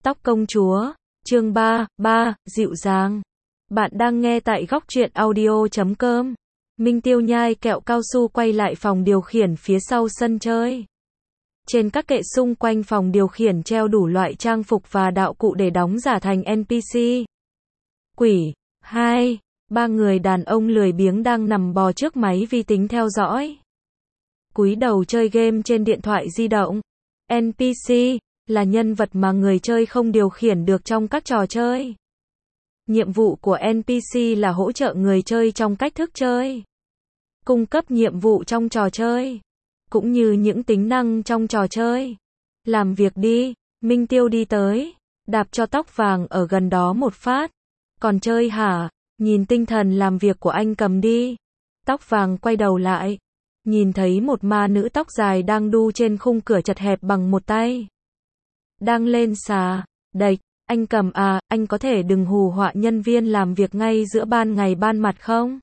Tóc công chúa, chương 3, dịu dàng. Bạn đang nghe tại góc truyện audio.com. Minh Tiêu nhai kẹo cao su quay lại phòng điều khiển phía sau sân chơi. Trên các kệ xung quanh phòng điều khiển treo đủ loại trang phục và đạo cụ để đóng giả thành NPC. Quỷ, 2, 3 người đàn ông lười biếng đang nằm bò trước máy vi tính theo dõi. Cúi đầu chơi game trên điện thoại di động. NPC là nhân vật mà người chơi không điều khiển được trong các trò chơi. Nhiệm vụ của NPC là hỗ trợ người chơi trong cách thức chơi, cung cấp nhiệm vụ trong trò chơi, cũng như những tính năng trong trò chơi. Làm việc đi, Minh Tiêu đi tới, đạp cho tóc vàng ở gần đó một phát. Còn chơi hả? Nhìn tinh thần làm việc của anh cầm đi. Tóc vàng quay đầu lại, nhìn thấy một ma nữ tóc dài đang đu trên khung cửa chật hẹp bằng một tay. Đang lên xà, đạch, anh cầm à, anh có thể đừng hù họa nhân viên làm việc ngay giữa ban ngày ban mặt không?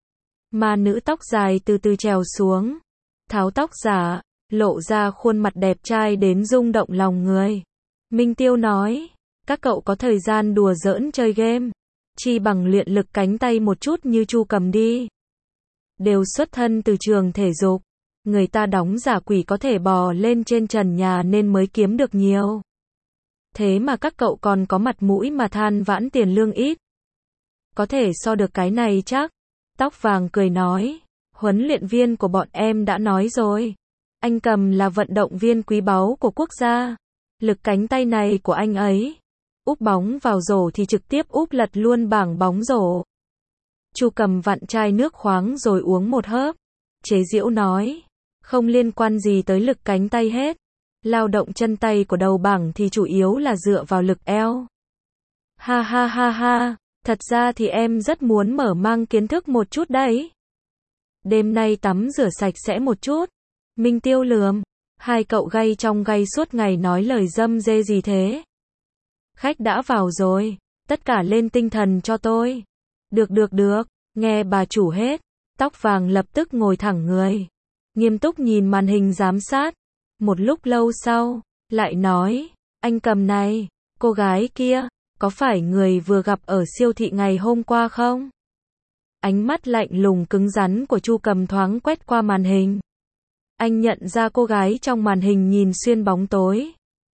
Ma nữ tóc dài từ từ trèo xuống, tháo tóc giả, lộ ra khuôn mặt đẹp trai đến rung động lòng người. Minh Tiêu nói, các cậu có thời gian đùa giỡn chơi game, chi bằng luyện lực cánh tay một chút như Chu Cầm đi. Đều xuất thân từ trường thể dục, người ta đóng giả quỷ có thể bò lên trên trần nhà nên mới kiếm được nhiều. Thế mà các cậu còn có mặt mũi mà than vãn tiền lương ít. Có thể so được cái này chắc. Tóc vàng cười nói, huấn luyện viên của bọn em đã nói rồi. Anh Cầm là vận động viên quý báu của quốc gia. Lực cánh tay này của anh ấy, úp bóng vào rổ thì trực tiếp úp lật luôn bảng bóng rổ. Chu Cầm vặn chai nước khoáng rồi uống một hớp. Chế giễu nói, không liên quan gì tới lực cánh tay hết. Lao động chân tay của đầu bảng thì chủ yếu là dựa vào lực eo. Ha ha ha ha, thật ra thì em rất muốn mở mang kiến thức một chút đấy. Đêm nay tắm rửa sạch sẽ một chút. Minh Tiêu lườm, hai cậu gay trong gay suốt ngày nói lời dâm dê gì thế? Khách đã vào rồi, tất cả lên tinh thần cho tôi. Được, nghe bà chủ hết. Tóc vàng lập tức ngồi thẳng người, nghiêm túc nhìn màn hình giám sát. Một lúc lâu sau, lại nói, anh Cầm này, cô gái kia, có phải người vừa gặp ở siêu thị ngày hôm qua không? Ánh mắt lạnh lùng cứng rắn của Chu Cầm thoáng quét qua màn hình. Anh nhận ra cô gái trong màn hình nhìn xuyên bóng tối.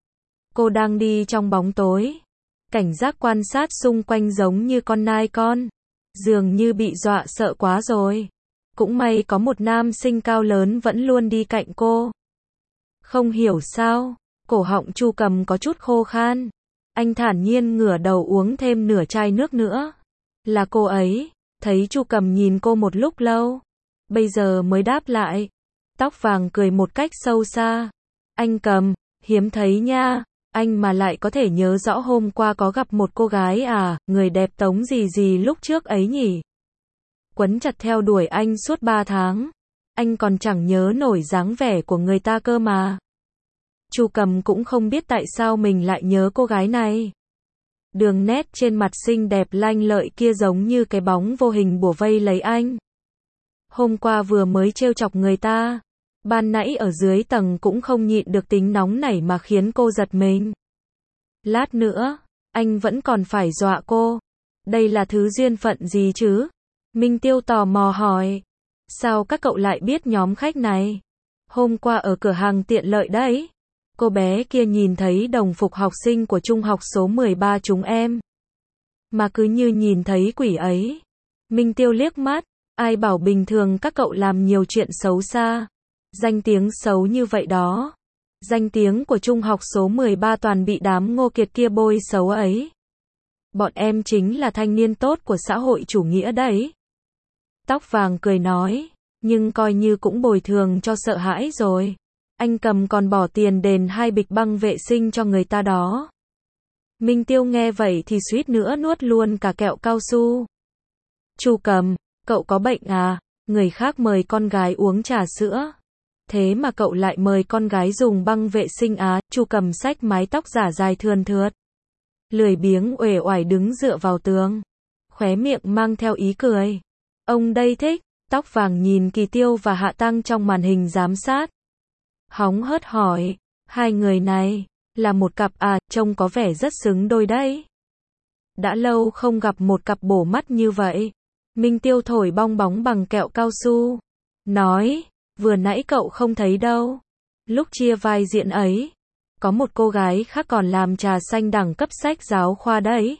Cô đang đi trong bóng tối, cảnh giác quan sát xung quanh giống như con nai con, dường như bị dọa sợ quá rồi. Cũng may có một nam sinh cao lớn vẫn luôn đi cạnh cô. Không hiểu sao, cổ họng Chu Cầm có chút khô khan. Anh thản nhiên ngửa đầu uống thêm nửa chai nước nữa. Là cô ấy. Thấy Chu Cầm nhìn cô một lúc lâu, bây giờ mới đáp lại. Tóc vàng cười một cách sâu xa. Anh Cầm, hiếm thấy nha. Anh mà lại có thể nhớ rõ hôm qua có gặp một cô gái à, người đẹp tống gì lúc trước ấy nhỉ. Quấn chặt theo đuổi anh suốt 3 tháng. Anh còn chẳng nhớ nổi dáng vẻ của người ta cơ mà. Chu Cầm cũng không biết tại sao mình lại nhớ cô gái này. Đường nét trên mặt xinh đẹp lanh lợi kia giống như cái bóng vô hình bủa vây lấy anh. Hôm qua vừa mới trêu chọc người ta, ban nãy ở dưới tầng cũng không nhịn được tính nóng nảy mà khiến cô giật mình. Lát nữa, anh vẫn còn phải dọa cô. Đây là thứ duyên phận gì chứ? Minh Tiêu tò mò hỏi. Sao các cậu lại biết nhóm khách này? Hôm qua ở cửa hàng tiện lợi đấy. Cô bé kia nhìn thấy đồng phục học sinh của trung học số 13 chúng em. Mà cứ như nhìn thấy quỷ ấy. Minh Tiêu liếc mắt. Ai bảo bình thường các cậu làm nhiều chuyện xấu xa. Danh tiếng xấu như vậy đó. Danh tiếng của trung học số 13 toàn bị đám Ngô Kiệt kia bôi xấu ấy. Bọn em chính là thanh niên tốt của xã hội chủ nghĩa đấy. Tóc vàng cười nói, nhưng coi như cũng bồi thường cho sợ hãi rồi. Anh Cầm còn bỏ tiền đền 2 bịch băng vệ sinh cho người ta đó. Minh Tiêu nghe vậy thì suýt nữa nuốt luôn cả kẹo cao su. Chu Cầm, cậu có bệnh à? Người khác mời con gái uống trà sữa. Thế mà cậu lại mời con gái dùng băng vệ sinh á? Chu Cầm xách mái tóc giả dài thườn thượt, lười biếng uể oải đứng dựa vào tường, khóe miệng mang theo ý cười. Ông đây thích. Tóc vàng nhìn Kỳ Tiêu và Hạ Tăng trong màn hình giám sát. Hóng hớt hỏi, hai người này, Là một cặp à, trông có vẻ rất xứng đôi đấy. Đã lâu không gặp một cặp bổ mắt như vậy. Minh Tiêu thổi bong bóng bằng kẹo cao su. Nói, vừa nãy cậu không thấy đâu. Lúc chia vai diễn ấy, có một cô gái khác còn làm trà xanh đẳng cấp sách giáo khoa đấy.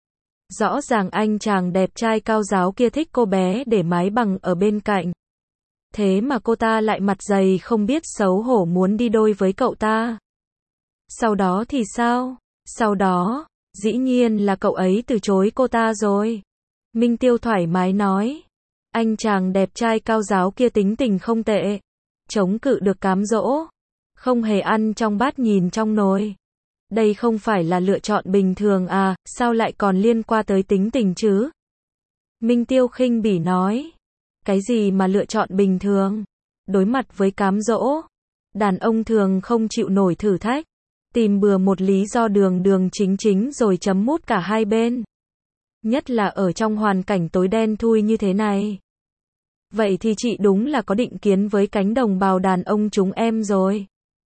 Rõ ràng anh chàng đẹp trai cao giáo kia thích cô bé để mái bằng ở bên cạnh. Thế mà cô ta lại mặt dày không biết xấu hổ muốn đi đôi với cậu ta. Sau đó thì sao? Sau đó, dĩ nhiên là cậu ấy từ chối cô ta rồi. Minh Tiêu thoải mái nói. Anh chàng đẹp trai cao giáo kia tính tình không tệ. Chống cự được cám dỗ. Không hề ăn trong bát nhìn trong nồi. Đây không phải là lựa chọn bình thường à, sao lại còn liên quan tới tính tình chứ? Minh Tiêu khinh bỉ nói. Cái gì mà lựa chọn bình thường? Đối mặt với cám dỗ, đàn ông thường không chịu nổi thử thách. Tìm bừa một lý do đường đường chính chính rồi chấm mút cả hai bên. Nhất là ở trong hoàn cảnh tối đen thui như thế này. Vậy thì chị đúng là có định kiến với cánh đồng bào đàn ông chúng em rồi.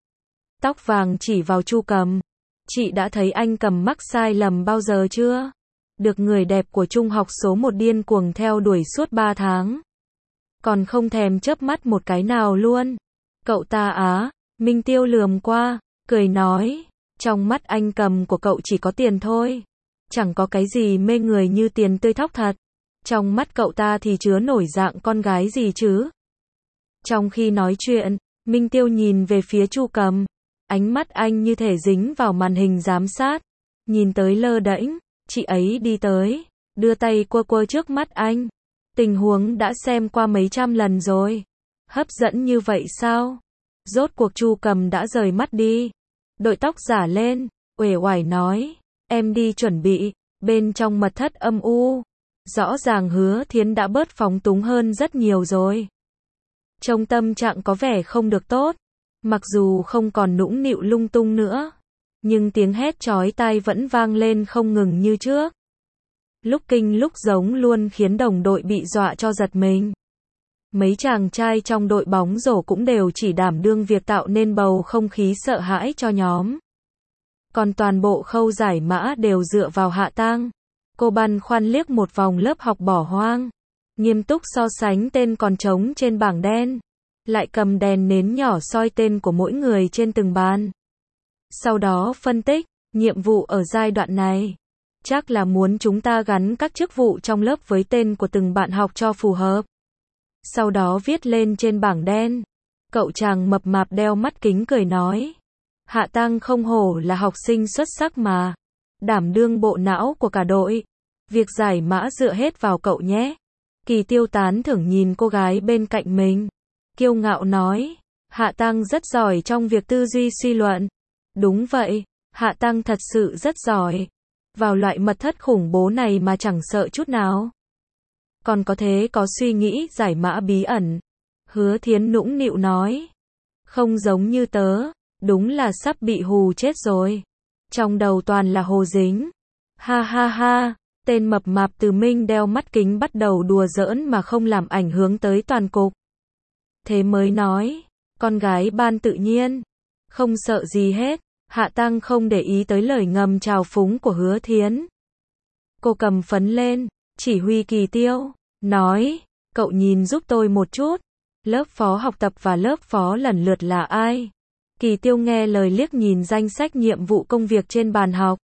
Tóc vàng chỉ vào Chu Cầm. Chị đã thấy anh Cầm mắc sai lầm bao giờ chưa? Được người đẹp của trung học số 1 điên cuồng theo đuổi suốt 3 tháng. Còn không thèm chớp mắt một cái nào luôn. Cậu ta á, Minh Tiêu lườm qua, cười nói, trong mắt anh Cầm của cậu chỉ có tiền thôi. Chẳng có cái gì mê người như tiền tươi thóc thật. Trong mắt cậu ta thì chứa nổi dạng con gái gì chứ? Trong khi nói chuyện, Minh Tiêu nhìn về phía Chu Cầm. Ánh mắt anh như thể dính vào màn hình giám sát. Nhìn tới lơ đễnh, chị ấy đi tới, đưa tay quơ quơ trước mắt anh. Tình huống đã xem qua mấy trăm lần rồi. Hấp dẫn như vậy sao? Rốt cuộc Chu Cầm đã rời mắt đi. Đội tóc giả lên, uể oải nói. Em đi chuẩn bị. Bên trong mật thất âm u. Rõ ràng Hứa Thiến đã bớt phóng túng hơn rất nhiều rồi. Trông tâm trạng có vẻ không được tốt. Mặc dù không còn nũng nịu lung tung nữa. Nhưng tiếng hét chói tai vẫn vang lên không ngừng như trước. Lúc kinh lúc giống luôn khiến đồng đội bị dọa cho giật mình. Mấy chàng trai trong đội bóng rổ cũng đều chỉ đảm đương việc tạo nên bầu không khí sợ hãi cho nhóm. Còn toàn bộ khâu giải mã đều dựa vào Hạ Tang. Cô băn khoăn liếc một vòng lớp học bỏ hoang. Nghiêm túc so sánh tên còn trống trên bảng đen. Lại cầm đèn nến nhỏ soi tên của mỗi người trên từng bàn. Sau đó phân tích, nhiệm vụ ở giai đoạn này. Chắc là muốn chúng ta gắn các chức vụ trong lớp với tên của từng bạn học cho phù hợp. Sau đó viết lên trên bảng đen. Cậu chàng mập mạp đeo mắt kính cười nói. Hạ Tang không hổ là học sinh xuất sắc mà. Đảm đương bộ não của cả đội. Việc giải mã dựa hết vào cậu nhé. Kỳ Tiêu tán thưởng nhìn cô gái bên cạnh mình. Kiêu ngạo nói. Hạ Tang rất giỏi trong việc tư duy suy luận. Đúng vậy, Hạ Tang thật sự rất giỏi. Vào loại mật thất khủng bố này mà chẳng sợ chút nào. Còn có thế có suy nghĩ giải mã bí ẩn. Hứa Thiến nũng nịu nói. Không giống như tớ, đúng là sắp bị hù chết rồi. Trong đầu toàn là hồ dính. Ha ha ha, tên mập mạp Từ Minh đeo mắt kính bắt đầu đùa giỡn mà không làm ảnh hưởng tới toàn cục. Thế mới nói, con gái ban tự nhiên, không sợ gì hết. Hạ Tang không để ý tới lời ngầm trào phúng của Hứa Thiến. Cô cầm phấn lên, chỉ huy Kỳ Tiêu, nói, cậu nhìn giúp tôi một chút. Lớp phó học tập và lớp phó lần lượt là ai? Kỳ Tiêu nghe lời liếc nhìn danh sách nhiệm vụ công việc trên bàn học.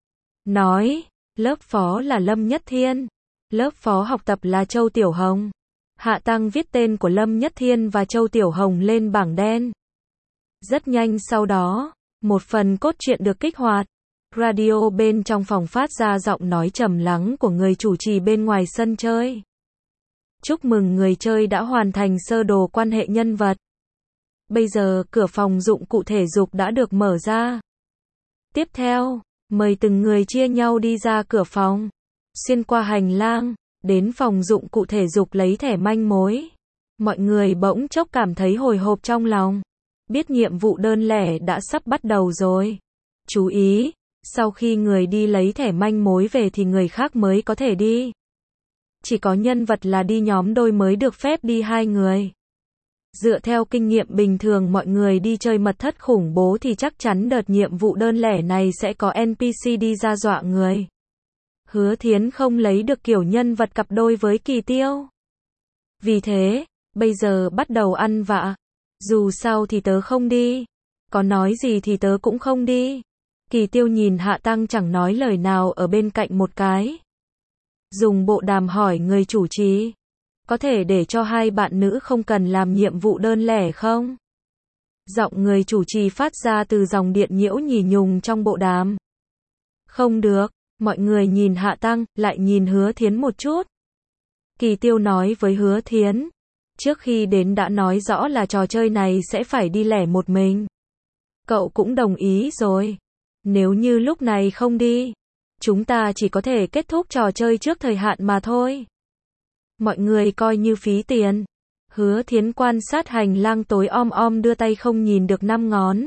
Nói, lớp phó là Lâm Nhất Thiên. Lớp phó học tập là Châu Tiểu Hồng. Hạ Tang viết tên của Lâm Nhất Thiên và Châu Tiểu Hồng lên bảng đen. Rất nhanh sau đó, một phần cốt truyện được kích hoạt. Radio bên trong phòng phát ra giọng nói trầm lắng của người chủ trì bên ngoài sân chơi. Chúc mừng người chơi đã hoàn thành sơ đồ quan hệ nhân vật. Bây giờ cửa phòng dụng cụ thể dục đã được mở ra. Tiếp theo, mời từng người chia nhau đi ra cửa phòng. Xuyên qua hành lang, đến phòng dụng cụ thể dục lấy thẻ manh mối. Mọi người bỗng chốc cảm thấy hồi hộp trong lòng. Biết nhiệm vụ đơn lẻ đã sắp bắt đầu rồi. Chú ý, sau khi người đi lấy thẻ manh mối về thì người khác mới có thể đi. Chỉ có nhân vật là đi nhóm đôi mới được phép đi 2 người. Dựa theo kinh nghiệm bình thường mọi người đi chơi mật thất khủng bố thì chắc chắn đợt nhiệm vụ đơn lẻ này sẽ có NPC đi ra dọa người. Hứa Thiến không lấy được kiểu nhân vật cặp đôi với Kỳ Tiêu. Vì thế, bây giờ bắt đầu ăn vạ. Dù sao thì tớ không đi. Có nói gì thì tớ cũng không đi. Kỳ Tiêu nhìn Hạ Tăng chẳng nói lời nào ở bên cạnh một cái. Dùng bộ đàm hỏi người chủ trì. Có thể để cho hai bạn nữ không cần làm nhiệm vụ đơn lẻ không? Giọng người chủ trì phát ra từ dòng điện nhiễu nhì nhùng trong bộ đàm. Không được, mọi người nhìn Hạ Tăng, lại nhìn Hứa Thiến một chút. Kỳ Tiêu nói với Hứa Thiến. Trước khi đến đã nói rõ là trò chơi này sẽ phải đi lẻ một mình. Cậu cũng đồng ý rồi. Nếu như lúc này không đi, chúng ta chỉ có thể kết thúc trò chơi trước thời hạn mà thôi. Mọi người coi như phí tiền. Hứa Thiến quan sát hành lang tối om đưa tay không nhìn được 5 ngón.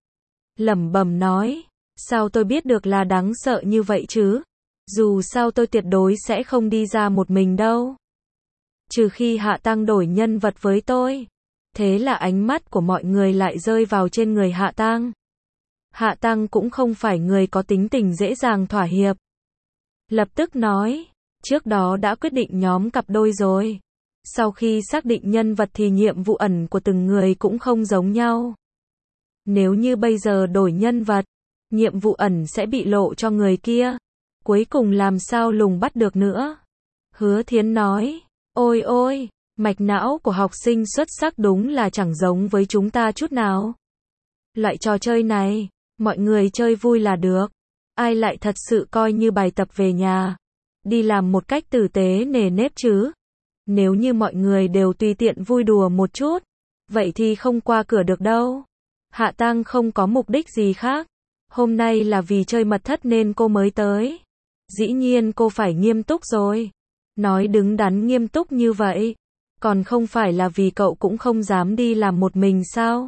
Lẩm bẩm nói, sao tôi biết được là đáng sợ như vậy chứ? Dù sao tôi tuyệt đối sẽ không đi ra một mình đâu. Trừ khi Hạ Tăng đổi nhân vật với tôi. Thế là ánh mắt của mọi người lại rơi vào trên người Hạ Tăng. Hạ Tăng cũng không phải người có tính tình dễ dàng thỏa hiệp. Lập tức nói, trước đó đã quyết định nhóm cặp đôi rồi. Sau khi xác định nhân vật thì nhiệm vụ ẩn của từng người cũng không giống nhau. Nếu như bây giờ đổi nhân vật, nhiệm vụ ẩn sẽ bị lộ cho người kia. Cuối cùng làm sao lùng bắt được nữa? Hứa Thiến nói, ôi ôi, mạch não của học sinh xuất sắc đúng là chẳng giống với chúng ta chút nào. Loại trò chơi này, mọi người chơi vui là được. Ai lại thật sự coi như bài tập về nhà. Đi làm một cách tử tế nề nếp chứ. Nếu như mọi người đều tùy tiện vui đùa một chút, vậy thì không qua cửa được đâu. Hạ Tăng không có mục đích gì khác. Hôm nay là vì chơi mật thất nên cô mới tới. Dĩ nhiên cô phải nghiêm túc rồi. Nói đứng đắn nghiêm túc như vậy. Còn không phải là vì cậu cũng không dám đi làm một mình sao?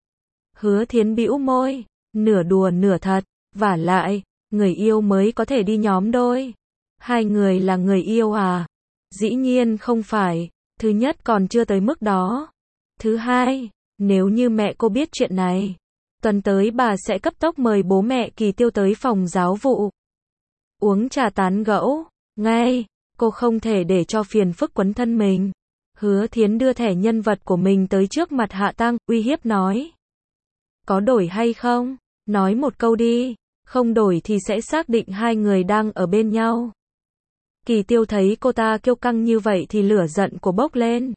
Hứa Thiến bĩu môi, nửa đùa nửa thật. Vả lại, người yêu mới có thể đi nhóm đôi. Hai người là người yêu à? Dĩ nhiên không phải. Thứ nhất còn chưa tới mức đó. Thứ hai, nếu như mẹ cô biết chuyện này, tuần tới bà sẽ cấp tốc mời bố mẹ Kỳ Tiêu tới phòng giáo vụ. Uống trà tán gẫu. Ngay, cô không thể để cho phiền phức quấn thân mình. Hứa Thiến đưa thẻ nhân vật của mình tới trước mặt Hạ Tăng, uy hiếp nói. Có đổi hay không? Nói một câu đi. Không đổi thì sẽ xác định hai người đang ở bên nhau. Kỳ Tiêu thấy cô ta kiêu căng như vậy thì lửa giận của bốc lên.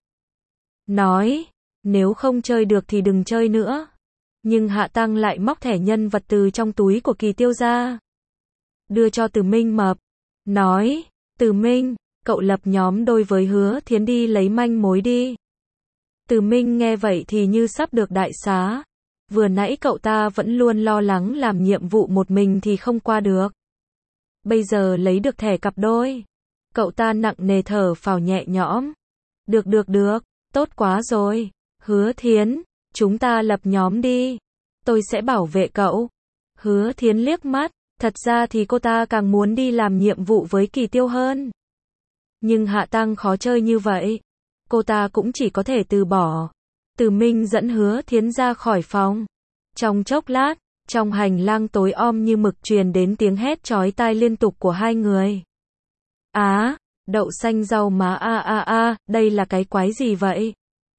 Nói, nếu không chơi được thì đừng chơi nữa. Nhưng Hạ Tăng lại móc thẻ nhân vật từ trong túi của Kỳ Tiêu ra. Đưa cho Từ Minh Mập. Nói, Từ Minh, cậu lập nhóm đôi với Hứa Thiến đi lấy manh mối đi. Từ Minh nghe vậy thì như sắp được đại xá. Vừa nãy cậu ta vẫn luôn lo lắng làm nhiệm vụ một mình thì không qua được. Bây giờ lấy được thẻ cặp đôi. Cậu ta nặng nề thở phào nhẹ nhõm. Được, tốt quá rồi. Hứa Thiến, chúng ta lập nhóm đi. Tôi sẽ bảo vệ cậu. Hứa Thiến liếc mắt, thật ra thì cô ta càng muốn đi làm nhiệm vụ với Kỳ Tiêu hơn. Nhưng Hạ Tăng khó chơi như vậy. Cô ta cũng chỉ có thể từ bỏ. Từ Minh dẫn Hứa Thiến ra khỏi phòng. Trong chốc lát, trong hành lang tối om như mực truyền đến tiếng hét chói tai liên tục của hai người. Đậu xanh rau má đây là cái quái gì vậy?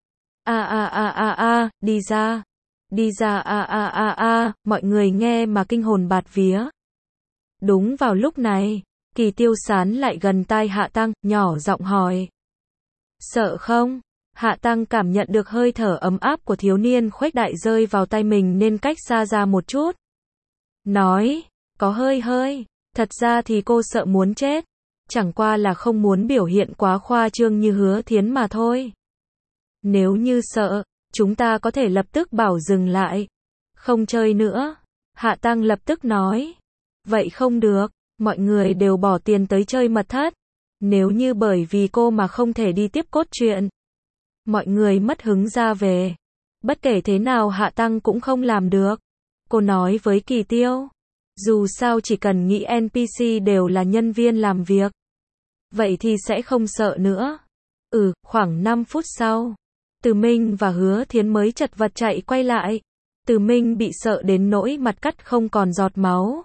Đi ra. Đi ra mọi người nghe mà kinh hồn bạt vía. Đúng vào lúc này, Kỳ Tiêu sán lại gần tai Hạ Tăng, nhỏ giọng hỏi. Sợ không? Hạ Tăng cảm nhận được hơi thở ấm áp của thiếu niên khuếch đại rơi vào tay mình nên cách xa ra một chút. Nói, có hơi, thật ra thì cô sợ muốn chết. Chẳng qua là không muốn biểu hiện quá khoa trương như Hứa Thiến mà thôi. Nếu như sợ, chúng ta có thể lập tức bảo dừng lại. Không chơi nữa. Hạ Tăng lập tức nói. Vậy không được, mọi người đều bỏ tiền tới chơi mật thất. Nếu như bởi vì cô mà không thể đi tiếp cốt truyện, mọi người mất hứng ra về. Bất kể thế nào Hạ Tăng cũng không làm được. Cô nói với Kỳ Tiêu. Dù sao chỉ cần nghĩ NPC đều là nhân viên làm việc. Vậy thì sẽ không sợ nữa. Khoảng 5 phút sau, Từ Minh và Hứa Thiến mới chật vật chạy quay lại. Từ Minh bị sợ đến nỗi mặt cắt không còn giọt máu.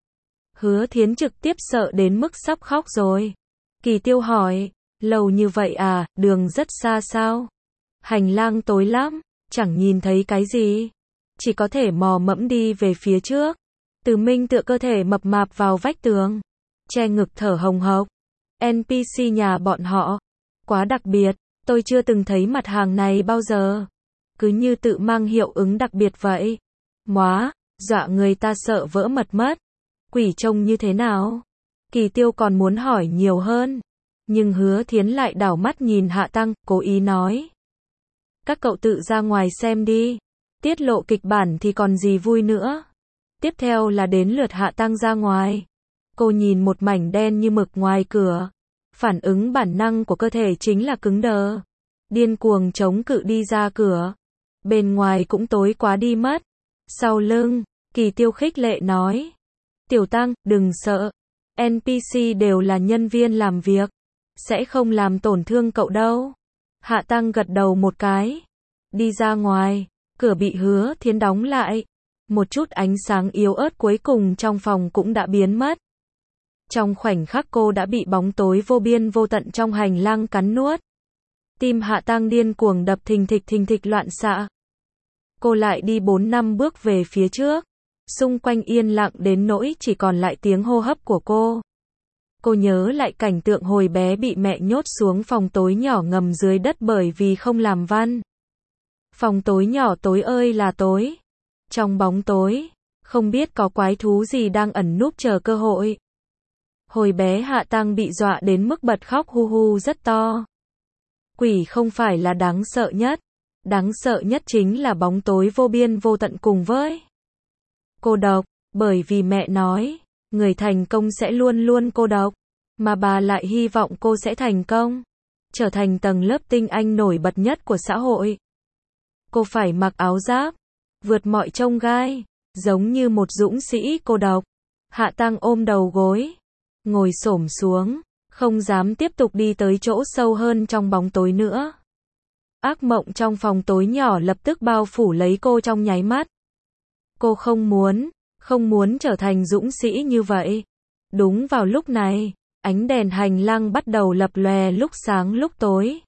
Hứa Thiến trực tiếp sợ đến mức sắp khóc rồi. Kỳ Tiêu hỏi, lâu như vậy à, đường rất xa sao? Hành lang tối lắm, chẳng nhìn thấy cái gì. Chỉ có thể mò mẫm đi về phía trước. Từ Minh tựa cơ thể mập mạp vào vách tường, che ngực thở hồng hộc. NPC nhà bọn họ, quá đặc biệt, tôi chưa từng thấy mặt hàng này bao giờ. Cứ như tự mang hiệu ứng đặc biệt vậy. Móa, dọa người ta sợ vỡ mật mất. Quỷ trông như thế nào? Kỳ Tiêu còn muốn hỏi nhiều hơn. Nhưng Hứa Thiến lại đảo mắt nhìn Hạ Tăng, cố ý nói. Các cậu tự ra ngoài xem đi. Tiết lộ kịch bản thì còn gì vui nữa. Tiếp theo là đến lượt Hạ Tăng ra ngoài. Cô nhìn một mảnh đen như mực ngoài cửa. Phản ứng bản năng của cơ thể chính là cứng đờ. Điên cuồng chống cự đi ra cửa. Bên ngoài cũng tối quá đi mất. Sau lưng, Kỳ Tiêu khích lệ nói. Tiểu Tăng, đừng sợ. NPC đều là nhân viên làm việc. Sẽ không làm tổn thương cậu đâu. Hạ Tăng gật đầu một cái. Đi ra ngoài, cửa bị Hứa Thiến đóng lại. Một chút ánh sáng yếu ớt cuối cùng trong phòng cũng đã biến mất. Trong khoảnh khắc cô đã bị bóng tối vô biên vô tận trong hành lang cắn nuốt. Tim Hạ Tăng điên cuồng đập thình thịch loạn xạ. Cô lại đi 4-5 bước về phía trước. Xung quanh yên lặng đến nỗi chỉ còn lại tiếng hô hấp của cô. Cô nhớ lại cảnh tượng hồi bé bị mẹ nhốt xuống phòng tối nhỏ ngầm dưới đất bởi vì không làm văn. Phòng tối nhỏ tối ơi là tối. Trong bóng tối, không biết có quái thú gì đang ẩn núp chờ cơ hội. Hồi bé Hạ Tăng bị dọa đến mức bật khóc hu hu rất to. Quỷ không phải là đáng sợ nhất. Đáng sợ nhất chính là bóng tối vô biên vô tận cùng với cô độc, bởi vì mẹ nói, người thành công sẽ luôn luôn cô độc, mà bà lại hy vọng cô sẽ thành công, trở thành tầng lớp tinh anh nổi bật nhất của xã hội. Cô phải mặc áo giáp, vượt mọi chông gai, giống như một dũng sĩ cô độc. Hạ Tăng ôm đầu gối, ngồi xổm xuống, không dám tiếp tục đi tới chỗ sâu hơn trong bóng tối nữa. Ác mộng trong phòng tối nhỏ lập tức bao phủ lấy cô trong nháy mắt. Cô không muốn trở thành dũng sĩ như vậy. Đúng vào lúc này, ánh đèn hành lang bắt đầu lập lòe lúc sáng lúc tối.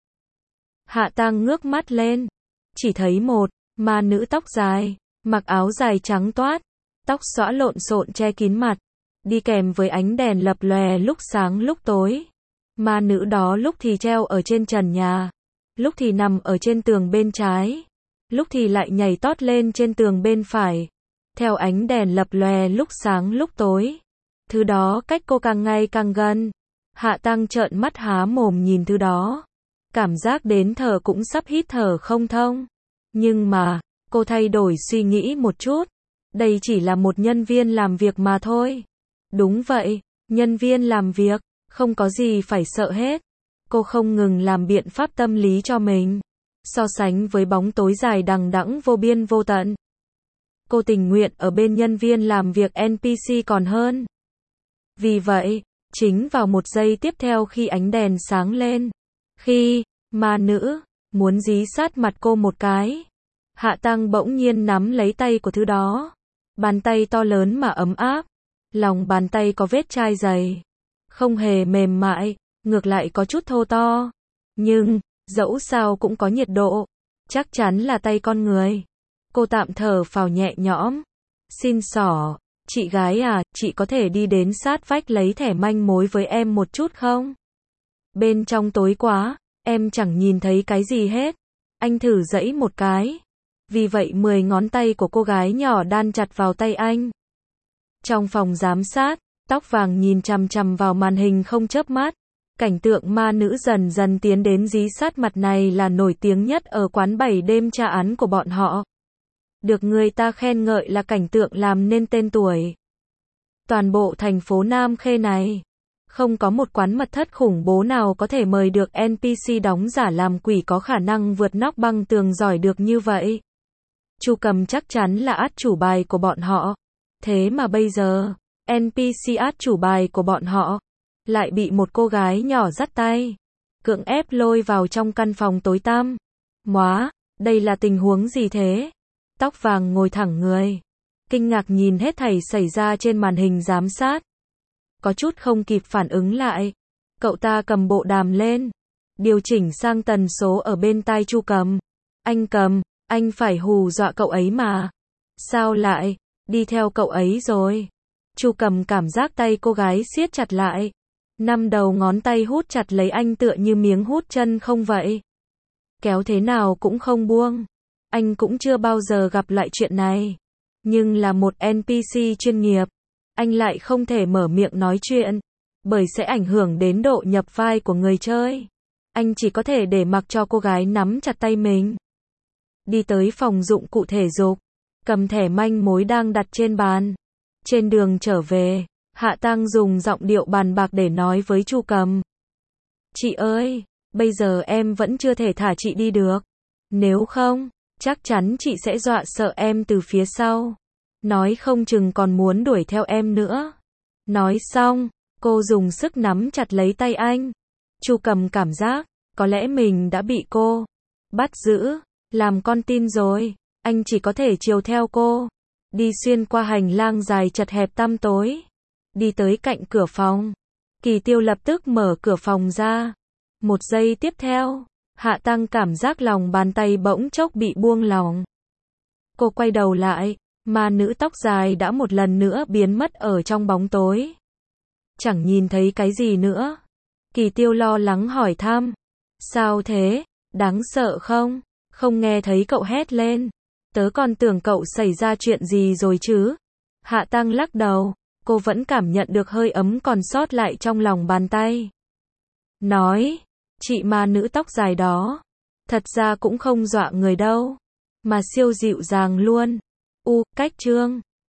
Hạ Tăng ngước mắt lên, chỉ thấy một ma nữ tóc dài, mặc áo dài trắng toát, tóc xõa lộn xộn che kín mặt, đi kèm với ánh đèn lập lòe lúc sáng lúc tối. Ma nữ đó lúc thì treo ở trên trần nhà, lúc thì nằm ở trên tường bên trái, lúc thì lại nhảy tót lên trên tường bên phải. Theo ánh đèn lập lòe lúc sáng lúc tối, thứ đó cách cô càng ngày càng gần. Hạ Tăng trợn mắt há mồm nhìn thứ đó, cảm giác đến thở cũng sắp hít thở không thông. Nhưng mà, cô thay đổi suy nghĩ một chút, đây chỉ là một nhân viên làm việc mà thôi. Đúng vậy, nhân viên làm việc, không có gì phải sợ hết. Cô không ngừng làm biện pháp tâm lý cho mình, so sánh với bóng tối dài đằng đẵng vô biên vô tận. Cô tình nguyện ở bên nhân viên làm việc NPC còn hơn. Vì vậy, chính vào một giây tiếp theo khi ánh đèn sáng lên, khi ma nữ muốn dí sát mặt cô một cái, Hạ Tăng bỗng nhiên nắm lấy tay của thứ đó. Bàn tay to lớn mà ấm áp, lòng bàn tay có vết chai dày, không hề mềm mại, ngược lại có chút thô to. Nhưng, dẫu sao cũng có nhiệt độ, chắc chắn là tay con người. Cô tạm thở phào nhẹ nhõm. Xin xỏ, chị gái à, chị có thể đi đến sát vách lấy thẻ manh mối với em một chút không? Bên trong tối quá, em chẳng nhìn thấy cái gì hết. Anh thử giãy một cái. Vì vậy 10 ngón tay của cô gái nhỏ đan chặt vào tay anh. Trong phòng giám sát, tóc vàng nhìn chằm chằm vào màn hình không chớp mắt. Cảnh tượng ma nữ dần dần tiến đến dí sát mặt này là nổi tiếng nhất ở quán 7 đêm tra án của bọn họ. Được người ta khen ngợi là cảnh tượng làm nên tên tuổi. Toàn bộ thành phố Nam Khê này, không có một quán mật thất khủng bố nào có thể mời được NPC đóng giả làm quỷ có khả năng vượt nóc băng tường giỏi được như vậy. Chu Cầm chắc chắn là át chủ bài của bọn họ. Thế mà bây giờ, NPC át chủ bài của bọn họ lại bị một cô gái nhỏ dắt tay, cưỡng ép lôi vào trong căn phòng tối tăm. Móa, đây là tình huống gì thế? Tóc vàng ngồi thẳng người, kinh ngạc nhìn hết thảy xảy ra trên màn hình giám sát. Có chút không kịp phản ứng lại. Cậu ta cầm bộ đàm lên, điều chỉnh sang tần số ở bên tai Chu Cầm. Anh Cầm, anh phải hù dọa cậu ấy mà. Sao lại đi theo cậu ấy rồi? Chu Cầm cảm giác tay cô gái siết chặt lại. Năm đầu ngón tay hút chặt lấy anh tựa như miếng hút chân không vậy. Kéo thế nào cũng không buông. Anh cũng chưa bao giờ gặp lại chuyện này. Nhưng là một NPC chuyên nghiệp, anh lại không thể mở miệng nói chuyện, bởi sẽ ảnh hưởng đến độ nhập vai của người chơi. Anh chỉ có thể để mặc cho cô gái nắm chặt tay mình. Đi tới phòng dụng cụ thể dục, cầm thẻ manh mối đang đặt trên bàn. Trên đường trở về, Hạ Tăng dùng giọng điệu bàn bạc để nói với Chu Cầm. Chị ơi, bây giờ em vẫn chưa thể thả chị đi được. Nếu không, chắc chắn chị sẽ dọa sợ em từ phía sau. Nói không chừng còn muốn đuổi theo em nữa. Nói xong, cô dùng sức nắm chặt lấy tay anh. Chu Cầm cảm giác, có lẽ mình đã bị cô bắt giữ, làm con tin rồi. Anh chỉ có thể chiều theo cô. Đi xuyên qua hành lang dài chật hẹp tăm tối. Đi tới cạnh cửa phòng. Kỳ Tiêu lập tức mở cửa phòng ra. Một giây tiếp theo, Hạ Tăng cảm giác lòng bàn tay bỗng chốc bị buông lỏng. Cô quay đầu lại, ma nữ tóc dài đã một lần nữa biến mất ở trong bóng tối. Chẳng nhìn thấy cái gì nữa. Kỳ Tiêu lo lắng hỏi thăm. Sao thế? Đáng sợ không? Không nghe thấy cậu hét lên. Tớ còn tưởng cậu xảy ra chuyện gì rồi chứ. Hạ Tăng lắc đầu. Cô vẫn cảm nhận được hơi ấm còn sót lại trong lòng bàn tay. Nói, chị ma nữ tóc dài đó, thật ra cũng không dọa người đâu, mà siêu dịu dàng luôn. Cách chương